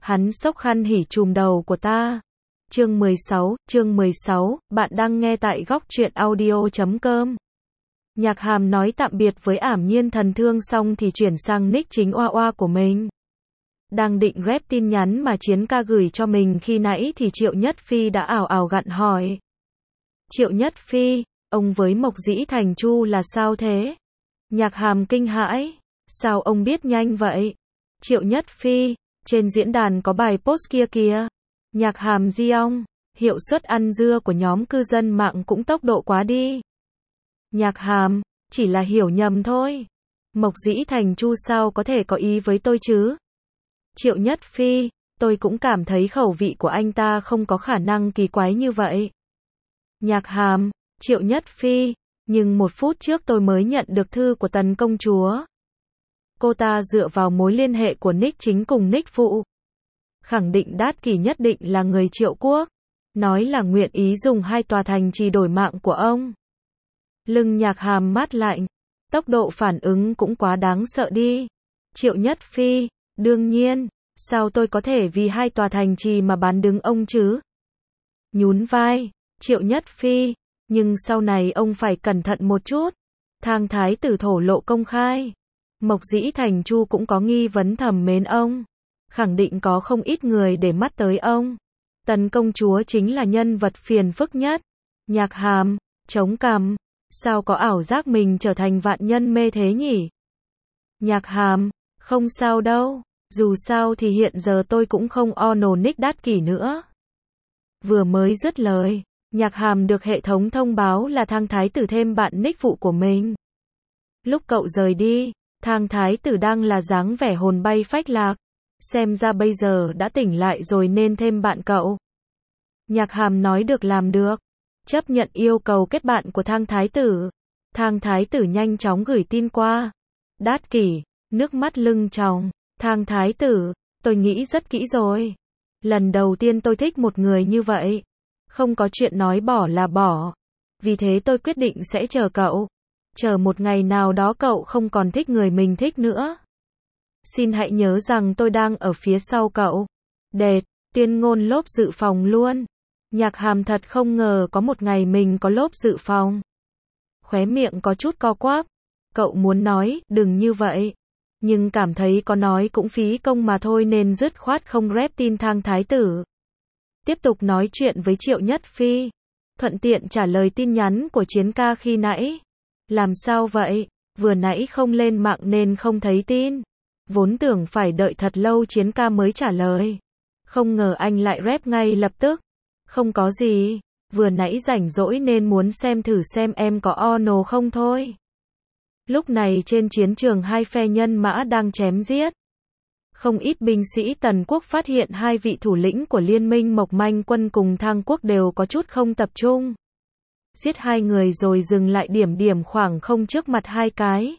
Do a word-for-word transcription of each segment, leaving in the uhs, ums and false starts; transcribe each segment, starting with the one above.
Hắn xốc khăn hỉ trùm đầu của ta. Chương mười sáu, chương mười sáu, bạn đang nghe tại góc truyện audio chấm com. Nhạc Hàm nói tạm biệt với ảm nhiên thần thương xong thì chuyển sang nick chính oa oa của mình. Đang định rep tin nhắn mà Chiến ca gửi cho mình khi nãy thì Triệu Nhất Phi đã ảo ảo gặn hỏi. Triệu Nhất Phi, ông với Mộc Dĩ Thành Chu là sao thế? Nhạc Hàm kinh hãi. Sao ông biết nhanh vậy? Triệu Nhất Phi, trên diễn đàn có bài post kia kìa. Nhạc Hàm di ong, hiệu suất ăn dưa của nhóm cư dân mạng cũng tốc độ quá đi. Nhạc Hàm, chỉ là hiểu nhầm thôi. Mộc Dĩ Thành Chu sao có thể có ý với tôi chứ? Triệu Nhất Phi, tôi cũng cảm thấy khẩu vị của anh ta không có khả năng kỳ quái như vậy. Nhạc Hàm, Triệu Nhất Phi, nhưng một phút trước tôi mới nhận được thư của Tần công chúa. Cô ta dựa vào mối liên hệ của nick chính cùng nick phụ, khẳng định Đát Kỷ nhất định là người Triệu Quốc, nói là nguyện ý dùng hai tòa thành trì đổi mạng của ông. Lưng Nhạc Hàm mát lạnh, tốc độ phản ứng cũng quá đáng sợ đi. Triệu Nhất Phi, đương nhiên, sao tôi có thể vì hai tòa thành trì mà bán đứng ông chứ? Nhún vai, Triệu Nhất Phi, nhưng sau này ông phải cẩn thận một chút. Thang thái tử thổ lộ công khai. Mộc Dĩ Thành Chu cũng có nghi vấn thầm mến ông. Khẳng định có không ít người để mắt tới ông. Tần công chúa chính là nhân vật phiền phức nhất. Nhạc Hàm, chống cằm, sao có ảo giác mình trở thành vạn nhân mê thế nhỉ? Nhạc Hàm, không sao đâu, dù sao thì hiện giờ tôi cũng không ono nick Đát Kỷ nữa. Vừa mới dứt lời, Nhạc Hàm được hệ thống thông báo là Thang thái tử thêm bạn nick phụ của mình. Lúc cậu rời đi, Thang thái tử đang là dáng vẻ hồn bay phách lạc. Xem ra bây giờ đã tỉnh lại rồi nên thêm bạn cậu. Nhạc Hàm nói được làm được. Chấp nhận yêu cầu kết bạn của Thang thái tử. Thang thái tử nhanh chóng gửi tin qua. Đát Kỷ, nước mắt lưng tròng. Thang thái tử, tôi nghĩ rất kỹ rồi. Lần đầu tiên tôi thích một người như vậy. Không có chuyện nói bỏ là bỏ. Vì thế tôi quyết định sẽ chờ cậu. Chờ một ngày nào đó cậu không còn thích người mình thích nữa. Xin hãy nhớ rằng tôi đang ở phía sau cậu. Đệt, tuyên ngôn lốp dự phòng luôn. Nhạc Hàm thật không ngờ có một ngày mình có lốp dự phòng. Khóe miệng có chút co quắp. Cậu muốn nói, đừng như vậy. Nhưng cảm thấy có nói cũng phí công mà thôi nên dứt khoát không rep tin Thang thái tử. Tiếp tục nói chuyện với Triệu Nhất Phi. Thuận tiện trả lời tin nhắn của Chiến ca khi nãy. Làm sao vậy? Vừa nãy không lên mạng nên không thấy tin. Vốn tưởng phải đợi thật lâu Chiến ca mới trả lời. Không ngờ anh lại rep ngay lập tức. Không có gì. Vừa nãy rảnh rỗi nên muốn xem thử xem em có ono không thôi. Lúc này trên chiến trường hai phe nhân mã đang chém giết. Không ít binh sĩ Tần quốc phát hiện hai vị thủ lĩnh của liên minh Mộc Manh quân cùng Thang quốc đều có chút không tập trung. Giết hai người rồi dừng lại điểm điểm khoảng không trước mặt hai cái.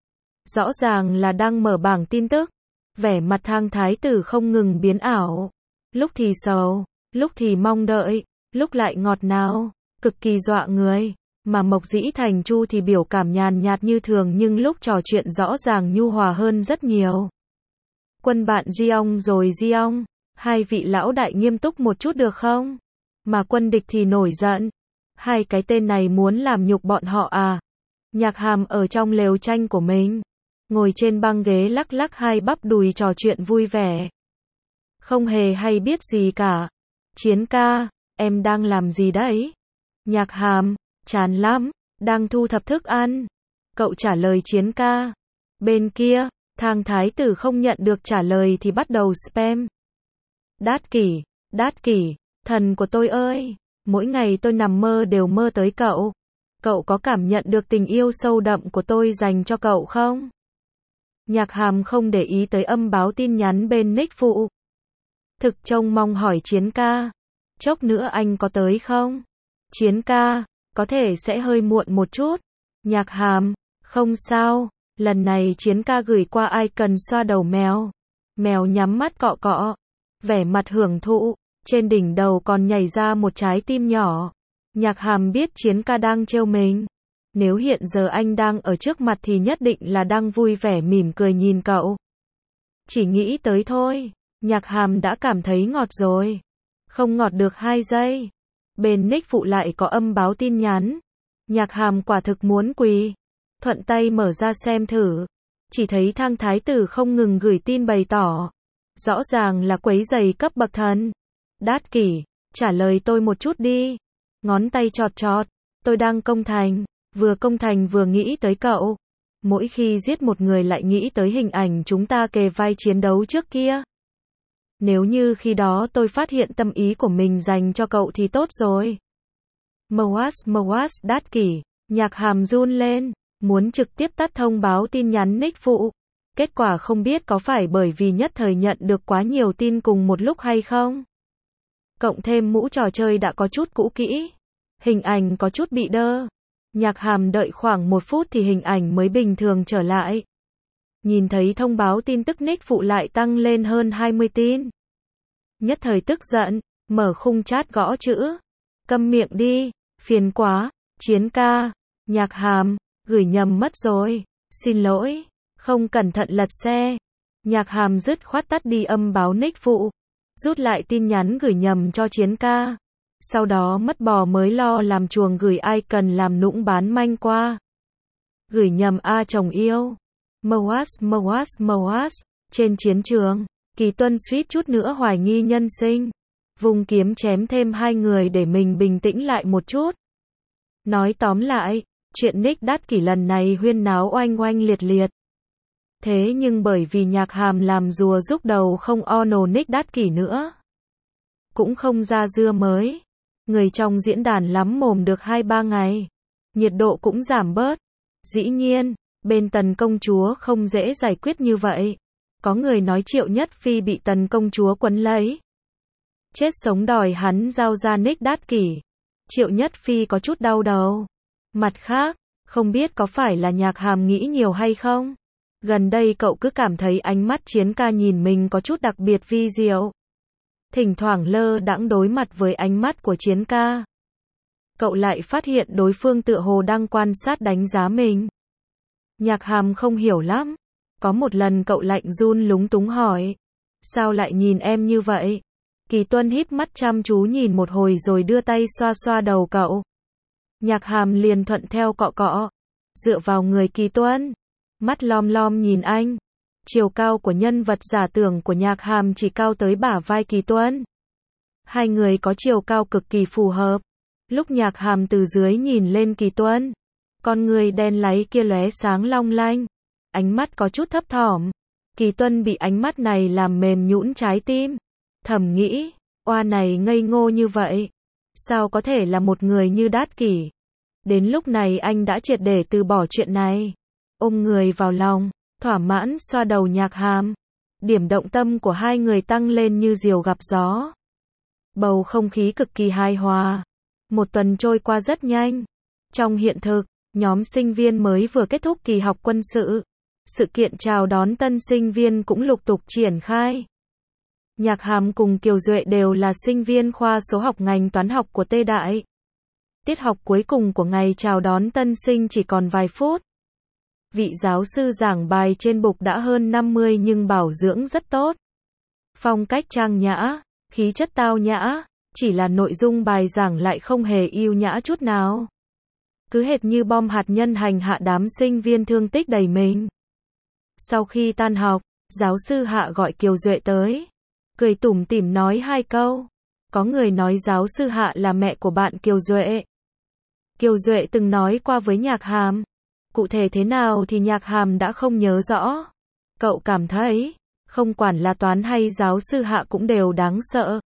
Rõ ràng là đang mở bảng tin tức. Vẻ mặt Thang thái tử không ngừng biến ảo. Lúc thì sầu, lúc thì mong đợi, lúc lại ngọt ngào, cực kỳ dọa người. Mà Mộc Dĩ Thành Chu thì biểu cảm nhàn nhạt như thường nhưng lúc trò chuyện rõ ràng nhu hòa hơn rất nhiều. Quân bạn di ong rồi di ong, hai vị lão đại nghiêm túc một chút được không? Mà quân địch thì nổi giận. Hai cái tên này muốn làm nhục bọn họ à? Nhạc Hàm ở trong lều tranh của mình, ngồi trên băng ghế lắc lắc hai bắp đùi trò chuyện vui vẻ. Không hề hay biết gì cả. Chiến ca, em đang làm gì đấy? Nhạc Hàm, chán lắm, đang thu thập thức ăn. Cậu trả lời Chiến ca. Bên kia, Thang thái tử không nhận được trả lời thì bắt đầu spam. Đát Kỷ, Đát Kỷ, thần của tôi ơi, mỗi ngày tôi nằm mơ đều mơ tới cậu. Cậu có cảm nhận được tình yêu sâu đậm của tôi dành cho cậu không? Nhạc Hàm không để ý tới âm báo tin nhắn bên nick phụ. Thực trông mong hỏi Chiến ca. Chốc nữa anh có tới không? Chiến ca, có thể sẽ hơi muộn một chút. Nhạc Hàm, không sao. Lần này Chiến ca gửi qua icon xoa đầu mèo. Mèo nhắm mắt cọ cọ. Vẻ mặt hưởng thụ. Trên đỉnh đầu còn nhảy ra một trái tim nhỏ. Nhạc Hàm biết Chiến ca đang trêu mình. Nếu hiện giờ anh đang ở trước mặt thì nhất định là đang vui vẻ mỉm cười nhìn cậu. Chỉ nghĩ tới thôi. Nhạc Hàm đã cảm thấy ngọt rồi. Không ngọt được hai giây. Bên nick phụ lại có âm báo tin nhắn. Nhạc Hàm quả thực muốn quỳ. Thuận tay mở ra xem thử. Chỉ thấy Thang Thái Tử không ngừng gửi tin bày tỏ. Rõ ràng là quấy rầy cấp bậc thần. Đát kỷ, trả lời tôi một chút đi. Ngón tay chọt chọt. Tôi đang công thành. Vừa công thành vừa nghĩ tới cậu. Mỗi khi giết một người lại nghĩ tới hình ảnh chúng ta kề vai chiến đấu trước kia. Nếu như khi đó tôi phát hiện tâm ý của mình dành cho cậu thì tốt rồi. Moas Moas Đát kỷ. Nhạc Hàm run lên. Muốn trực tiếp tắt thông báo tin nhắn nick phụ. Kết quả không biết có phải bởi vì nhất thời nhận được quá nhiều tin cùng một lúc hay không. Cộng thêm mũ trò chơi đã có chút cũ kỹ. Hình ảnh có chút bị đơ. Nhạc Hàm đợi khoảng một phút thì hình ảnh mới bình thường trở lại. Nhìn thấy thông báo tin tức nick phụ lại tăng lên hơn hai mươi tin. Nhất thời tức giận, mở khung chat gõ chữ. Câm miệng đi, phiền quá, Chiến ca, Nhạc Hàm, gửi nhầm mất rồi, xin lỗi, không cẩn thận lật xe. Nhạc Hàm dứt khoát tắt đi âm báo nick phụ. Rút lại tin nhắn gửi nhầm cho Chiến ca. Sau đó mất bò mới lo làm chuồng gửi ai cần làm nũng bán manh qua. Gửi nhầm a chồng yêu. Moas Moas Moas. Trên chiến trường, Kỳ Tuân suýt chút nữa hoài nghi nhân sinh. Vùng kiếm chém thêm hai người để mình bình tĩnh lại một chút. Nói tóm lại, chuyện nick Đát kỷ lần này huyên náo oanh oanh liệt liệt. Thế nhưng bởi vì Nhạc Hàm làm rùa rúc đầu không ono nick Đát kỷ nữa. Cũng không ra dưa mới. Người trong diễn đàn lắm mồm được hai ba ngày. Nhiệt độ cũng giảm bớt. Dĩ nhiên, bên Tần công chúa không dễ giải quyết như vậy. Có người nói Triệu Nhất Phi bị Tần công chúa quấn lấy. Chết sống đòi hắn giao ra nick Đát kỷ. Triệu Nhất Phi có chút đau đầu. Mặt khác, không biết có phải là Nhạc Hàm nghĩ nhiều hay không? Gần đây cậu cứ cảm thấy ánh mắt Chiến ca nhìn mình có chút đặc biệt vi diệu. Thỉnh thoảng lơ đãng đối mặt với ánh mắt của Chiến ca. Cậu lại phát hiện đối phương tựa hồ đang quan sát đánh giá mình. Nhạc Hàm không hiểu lắm. Có một lần cậu lạnh run lúng túng hỏi. Sao lại nhìn em như vậy? Kỳ Tuân híp mắt chăm chú nhìn một hồi rồi đưa tay xoa xoa đầu cậu. Nhạc Hàm liền thuận theo cọ cọ. Dựa vào người Kỳ Tuân. Mắt lom lom nhìn anh. Chiều cao của nhân vật giả tưởng của Nhạc Hàm chỉ cao tới bả vai Kỳ Tuân. Hai người có chiều cao cực kỳ phù hợp. Lúc Nhạc Hàm từ dưới nhìn lên Kỳ Tuân, con người đen láy kia lóe sáng long lanh, ánh mắt có chút thấp thỏm. Kỳ Tuân bị ánh mắt này làm mềm nhũn trái tim. Thầm nghĩ, oa này ngây ngô như vậy, sao có thể là một người như Đát kỷ. Đến lúc này anh đã triệt để từ bỏ chuyện này. Ôm người vào lòng, thỏa mãn xoa đầu Nhạc Hàm. Điểm động tâm của hai người tăng lên như diều gặp gió. Bầu không khí cực kỳ hài hòa. Một tuần trôi qua rất nhanh. Trong hiện thực, nhóm sinh viên mới vừa kết thúc kỳ học quân sự. Sự kiện chào đón tân sinh viên cũng lục tục triển khai. Nhạc Hàm cùng Kiều Duệ đều là sinh viên khoa số học ngành toán học của Tê Đại. Tiết học cuối cùng của ngày chào đón tân sinh chỉ còn vài phút. Vị giáo sư giảng bài trên bục đã hơn năm mươi nhưng bảo dưỡng rất tốt. Phong cách trang nhã, khí chất tao nhã, chỉ là nội dung bài giảng lại không hề yêu nhã chút nào. Cứ hệt như bom hạt nhân hành hạ đám sinh viên thương tích đầy mình. Sau khi tan học, giáo sư Hạ gọi Kiều Duệ tới. Cười tủm tỉm nói hai câu. Có người nói giáo sư Hạ là mẹ của bạn Kiều Duệ. Kiều Duệ từng nói qua với Nhạc Hàm. Cụ thể thế nào thì Nhạc Hàm đã không nhớ rõ. Cậu cảm thấy, không quản là toán hay giáo sư Hạ cũng đều đáng sợ.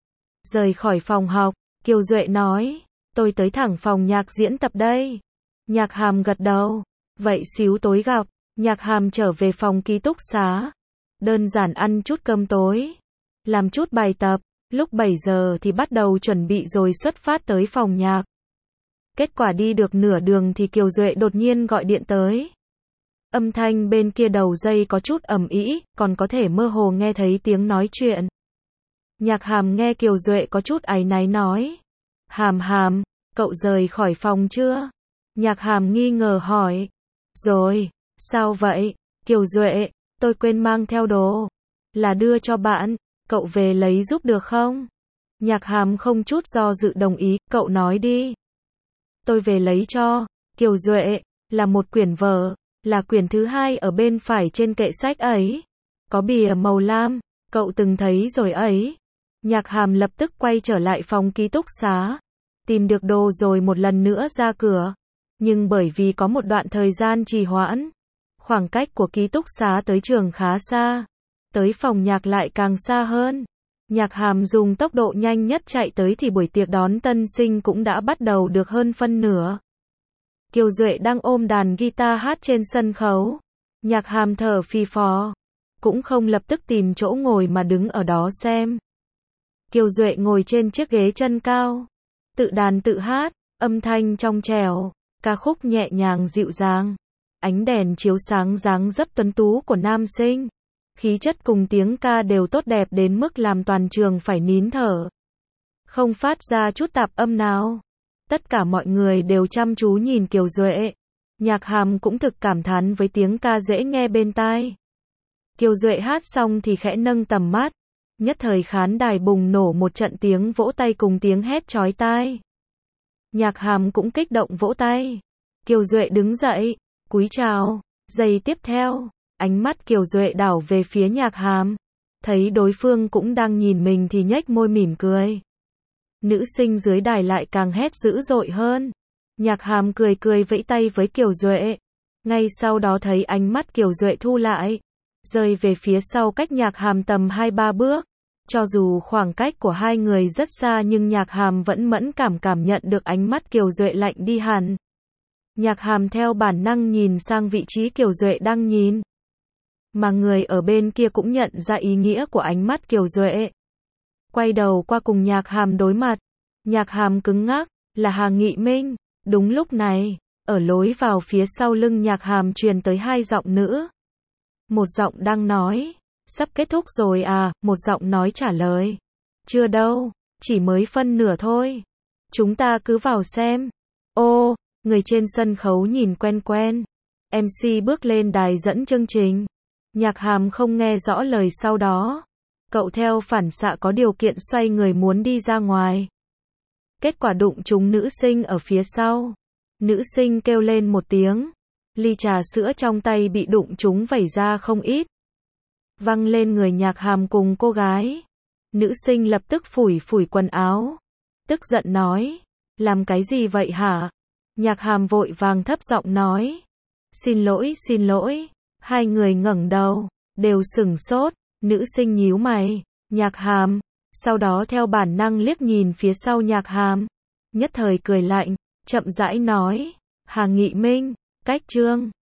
Rời khỏi phòng học, Kiều Duệ nói, tôi tới thẳng phòng nhạc diễn tập đây. Nhạc Hàm gật đầu, vậy xíu tối gặp. Nhạc Hàm trở về phòng ký túc xá. Đơn giản ăn chút cơm tối, làm chút bài tập, lúc bảy giờ thì bắt đầu chuẩn bị rồi xuất phát tới phòng nhạc. Kết quả đi được nửa đường thì Kiều Duệ đột nhiên gọi điện tới. Âm thanh bên kia đầu dây có chút ầm ĩ, còn có thể mơ hồ nghe thấy tiếng nói chuyện. Nhạc Hàm nghe Kiều Duệ có chút áy náy nói. Hàm Hàm, cậu rời khỏi phòng chưa? Nhạc Hàm nghi ngờ hỏi. Rồi, sao vậy? Kiều Duệ, tôi quên mang theo đồ. Là đưa cho bạn. cậu về lấy giúp được không? Nhạc Hàm không chút do dự đồng ý, cậu nói đi. Tôi về lấy cho. Kiều Duệ, là một quyển vở, là quyển thứ hai ở bên phải trên kệ sách ấy. Có bìa màu lam, cậu từng thấy rồi ấy. Nhạc Hàm lập tức quay trở lại phòng ký túc xá. Tìm được đồ rồi một lần nữa ra cửa. Nhưng bởi vì có một đoạn thời gian trì hoãn, khoảng cách của ký túc xá tới trường khá xa. Tới phòng nhạc lại càng xa hơn. Nhạc Hàm dùng tốc độ nhanh nhất chạy tới thì buổi tiệc đón tân sinh cũng đã bắt đầu được hơn phân nửa. Kiều Duệ đang ôm đàn guitar hát trên sân khấu. Nhạc Hàm thở phì phò, cũng không lập tức tìm chỗ ngồi mà đứng ở đó xem. Kiều Duệ ngồi trên chiếc ghế chân cao, tự đàn tự hát, âm thanh trong trẻo, ca khúc nhẹ nhàng dịu dàng. Ánh đèn chiếu sáng dáng dấp tuấn tú của nam sinh. Khí chất cùng tiếng ca đều tốt đẹp đến mức làm toàn trường phải nín thở. Không phát ra chút tạp âm nào. Tất cả mọi người đều chăm chú nhìn Kiều Duệ. Nhạc Hàm cũng thực cảm thán với tiếng ca dễ nghe bên tai. Kiều Duệ hát xong thì khẽ nâng tầm mắt. Nhất thời khán đài bùng nổ một trận tiếng vỗ tay cùng tiếng hét chói tai. Nhạc Hàm cũng kích động vỗ tay. Kiều Duệ đứng dậy, cúi chào. Giây tiếp theo, ánh mắt Kiều Duệ đảo về phía Nhạc Hàm. Thấy đối phương cũng đang nhìn mình thì nhếch môi mỉm cười. Nữ sinh dưới đài lại càng hét dữ dội hơn. Nhạc Hàm cười cười vẫy tay với Kiều Duệ. Ngay sau đó thấy ánh mắt Kiều Duệ thu lại, rơi về phía sau cách Nhạc Hàm tầm hai ba bước. Cho dù khoảng cách của hai người rất xa nhưng Nhạc Hàm vẫn mẫn cảm cảm nhận được ánh mắt Kiều Duệ lạnh đi hẳn. Nhạc Hàm theo bản năng nhìn sang vị trí Kiều Duệ đang nhìn. Mà người ở bên kia cũng nhận ra ý nghĩa của ánh mắt Kiều Duệ. Quay đầu qua cùng Nhạc Hàm đối mặt. Nhạc Hàm cứng ngắc, là Hà Nghị Minh. Đúng lúc này, ở lối vào phía sau lưng Nhạc Hàm truyền tới hai giọng nữ. Một giọng đang nói, sắp kết thúc rồi à, một giọng nói trả lời. Chưa đâu, chỉ mới phân nửa thôi. Chúng ta cứ vào xem. Ô, người trên sân khấu nhìn quen quen. em xê bước lên đài dẫn chương trình. Nhạc Hàm không nghe rõ lời sau đó. Cậu theo phản xạ có điều kiện xoay người muốn đi ra ngoài. Kết quả đụng trúng nữ sinh ở phía sau. Nữ sinh kêu lên một tiếng. Ly trà sữa trong tay bị đụng trúng vẩy ra không ít. Văng lên người Nhạc Hàm cùng cô gái. Nữ sinh lập tức phủi phủi quần áo. Tức giận nói. Làm cái gì vậy hả? Nhạc Hàm vội vàng thấp giọng nói. Xin lỗi, xin lỗi. Hai người ngẩng đầu, đều sửng sốt. Nữ sinh nhíu mày. Nhạc Hàm. Sau đó theo bản năng liếc nhìn phía sau Nhạc Hàm. Nhất thời cười lạnh, chậm rãi nói. Hà Nghị Minh, cách chương.